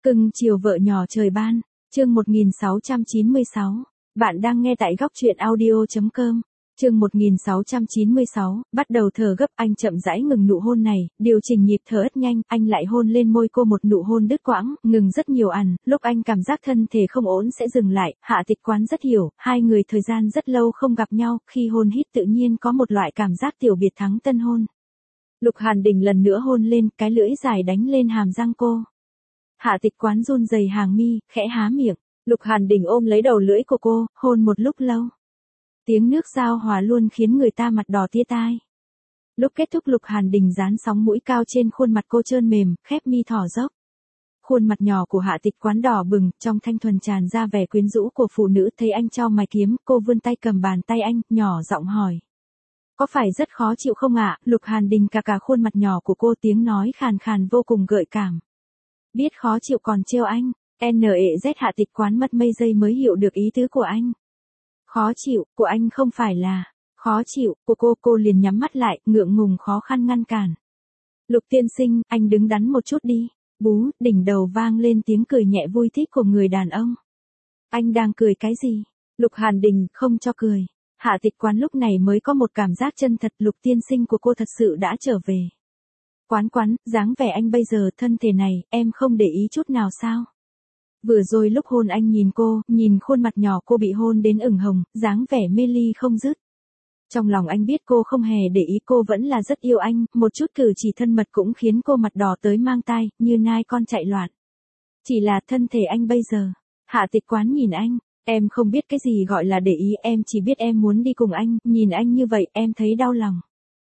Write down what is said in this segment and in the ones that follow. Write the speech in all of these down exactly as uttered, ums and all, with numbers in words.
Cưng chiều vợ nhỏ trời ban, chương một nghìn sáu trăm chín mươi sáu. Bạn đang nghe tại góc truyện audio chấm com. Chương một nghìn sáu trăm chín mươi sáu, bắt đầu thở gấp, anh chậm rãi ngừng nụ hôn này, điều chỉnh nhịp thở rất nhanh, anh lại hôn lên môi cô một nụ hôn đứt quãng, ngừng rất nhiều ằn, lúc anh cảm giác thân thể không ổn sẽ dừng lại, Hạ Tịch Quán rất hiểu, hai người thời gian rất lâu không gặp nhau, khi hôn hít tự nhiên có một loại cảm giác tiểu biệt thắng tân hôn. Lục Hàn Đình lần nữa hôn lên, cái lưỡi dài đánh lên hàm răng cô. Hạ Tịch Quán run rẩy hàng mi, khẽ há miệng, Lục Hàn Đình ôm lấy đầu lưỡi của cô, hôn một lúc lâu. Tiếng nước giao hòa luôn khiến người ta mặt đỏ tía tai. Lúc kết thúc Lục Hàn Đình dán sóng mũi cao trên khuôn mặt cô trơn mềm, khép mi thỏ dốc. Khuôn mặt nhỏ của Hạ Tịch Quán đỏ bừng, trong thanh thuần tràn ra vẻ quyến rũ của phụ nữ, thấy anh chau mày kiếm, cô vươn tay cầm bàn tay anh, nhỏ giọng hỏi. Có phải rất khó chịu không ạ? Lục Hàn Đình cà cà khuôn mặt nhỏ của cô, tiếng nói khàn khàn vô cùng gợi cảm. Biết khó chịu còn trêu anh, en e zét Hạ Tịch Quán mất mấy giây mới hiểu được ý tứ của anh. Khó chịu, của anh không phải là, khó chịu, của cô, cô liền nhắm mắt lại, ngượng ngùng khó khăn ngăn cản. Lục tiên sinh, anh đứng đắn một chút đi, bú, đỉnh đầu vang lên tiếng cười nhẹ vui thích của người đàn ông. Anh đang cười cái gì? Lục Hàn Đình, không cho cười. Hạ Tịch Quán lúc này mới có một cảm giác chân thật, Lục tiên sinh của cô thật sự đã trở về. Quán Quán, dáng vẻ anh bây giờ, thân thể này, em không để ý chút nào sao? Vừa rồi lúc hôn anh nhìn cô, nhìn khuôn mặt nhỏ cô bị hôn đến ửng hồng, dáng vẻ mê ly không dứt. Trong lòng anh biết cô không hề để ý, cô vẫn là rất yêu anh, một chút cử chỉ thân mật cũng khiến cô mặt đỏ tới mang tai, như nai con chạy loạn. Chỉ là thân thể anh bây giờ. Hạ Tịch Quán nhìn anh, em không biết cái gì gọi là để ý, em chỉ biết em muốn đi cùng anh, nhìn anh như vậy, em thấy đau lòng.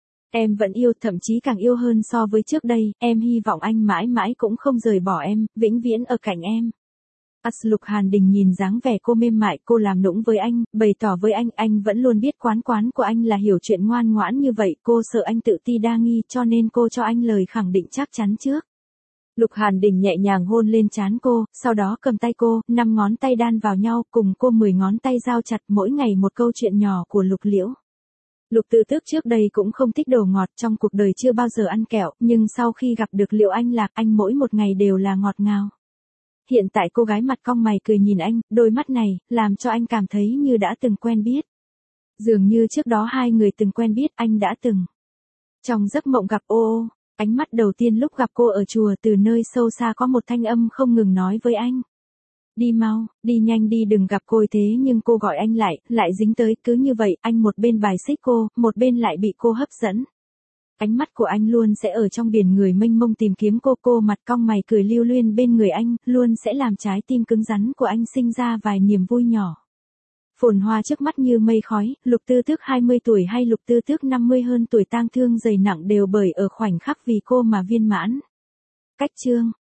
Em vẫn yêu, thậm chí càng yêu hơn so với trước đây, em hy vọng anh mãi mãi cũng không rời bỏ em, vĩnh viễn ở cạnh em. As Lục Hàn Đình nhìn dáng vẻ cô mềm mại, cô làm nũng với anh, bày tỏ với anh, anh vẫn luôn biết Quán Quán của anh là hiểu chuyện ngoan ngoãn như vậy, cô sợ anh tự ti đa nghi, cho nên cô cho anh lời khẳng định chắc chắn trước. Lục Hàn Đình nhẹ nhàng hôn lên trán cô, sau đó cầm tay cô, năm ngón tay đan vào nhau, cùng cô mười ngón tay giao chặt, mỗi ngày một câu chuyện nhỏ của Lục Liễu. Lục Tư Tước trước đây cũng không thích đồ ngọt, trong cuộc đời chưa bao giờ ăn kẹo, nhưng sau khi gặp được Liễu Anh Lạc, anh mỗi một ngày đều là ngọt ngào. Hiện tại cô gái mặt cong mày cười nhìn anh, đôi mắt này, làm cho anh cảm thấy như đã từng quen biết. Dường như trước đó hai người từng quen biết, anh đã từng. Trong giấc mộng gặp ô ô, ánh mắt đầu tiên lúc gặp cô ở chùa, từ nơi sâu xa có một thanh âm không ngừng nói với anh. Đi mau, đi nhanh đi, đừng gặp cô. Thế nhưng cô gọi anh lại, lại dính tới, cứ như vậy, anh một bên bài xích cô, một bên lại bị cô hấp dẫn. Ánh mắt của anh luôn sẽ ở trong biển người mênh mông tìm kiếm cô, cô mặt cong mày cười lưu luyên bên người anh, luôn sẽ làm trái tim cứng rắn của anh sinh ra vài niềm vui nhỏ. Phồn hoa trước mắt như mây khói, Lục Tư Tước hai mươi tuổi hay Lục Tư Tước năm mươi hơn tuổi, tang thương dày nặng đều bởi ở khoảnh khắc vì cô mà viên mãn. Cách chương